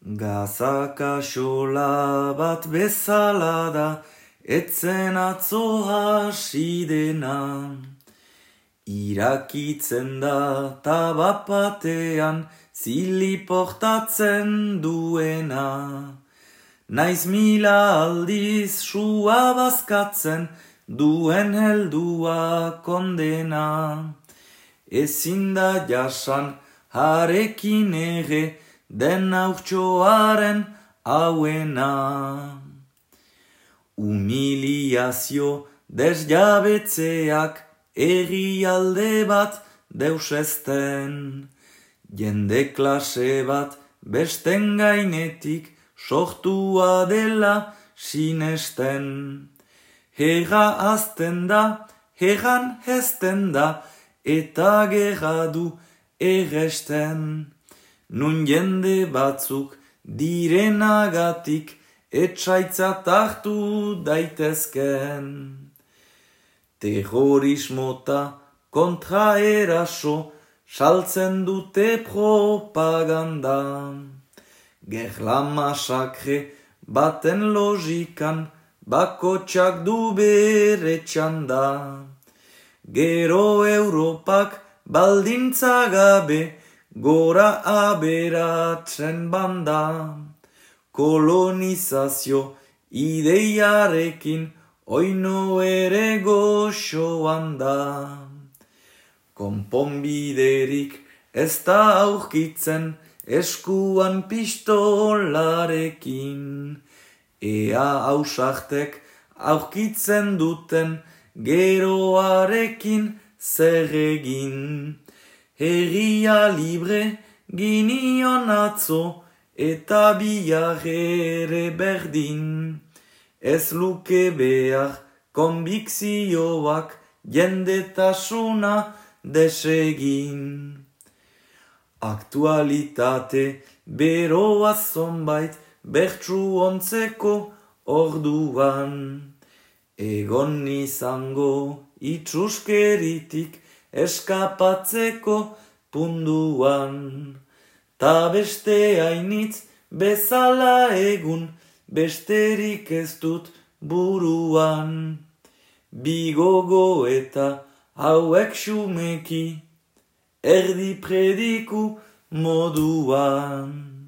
Gazaka xola bat bezala da, etzen atzo hasi dena. Irakitzen da tabapatean, ziliportatzen duena. Naiz mila aldiz sua bazkatzen, duen heldua kondena. Ezin da jasan harekin ere, den aurtsoaren hauena. Humiliazio desjabetzeak herrialde bat deusesten. Jende klase bat besten gainetik sortua dela sinesten. Herra azten da, herran hezten da, eta gerra du erresten. Nun jende batzuk direnagatik etsaitzat hartu daitezken. Terrorismota kontra eraso saltzen dute propaganda. Gerla masakre baten logikan bakotxak du bere txanda. Gero Europak baldintza gabe gora aberatzen banda. Kolonizazio ideiarekin oino ere goxoan da. Konponbiderik ez da aurkitzen eskuan pistolarekin. Ea ausartek aurkitzen duten geroarekin zer egin. Herria libre ginion atzo eta bihar ere berdin. Ez luke behar konbikzioak jendetasuna desegin. Aktualitate beroa zonbait bertsu ontzeko orduan. Egon izango itxuskeritik eskapatzeko punduan. Ta beste hainitz bezala egun besterik ez dut buruan. Bigogo eta hauek xumeki erdi prediku moduan.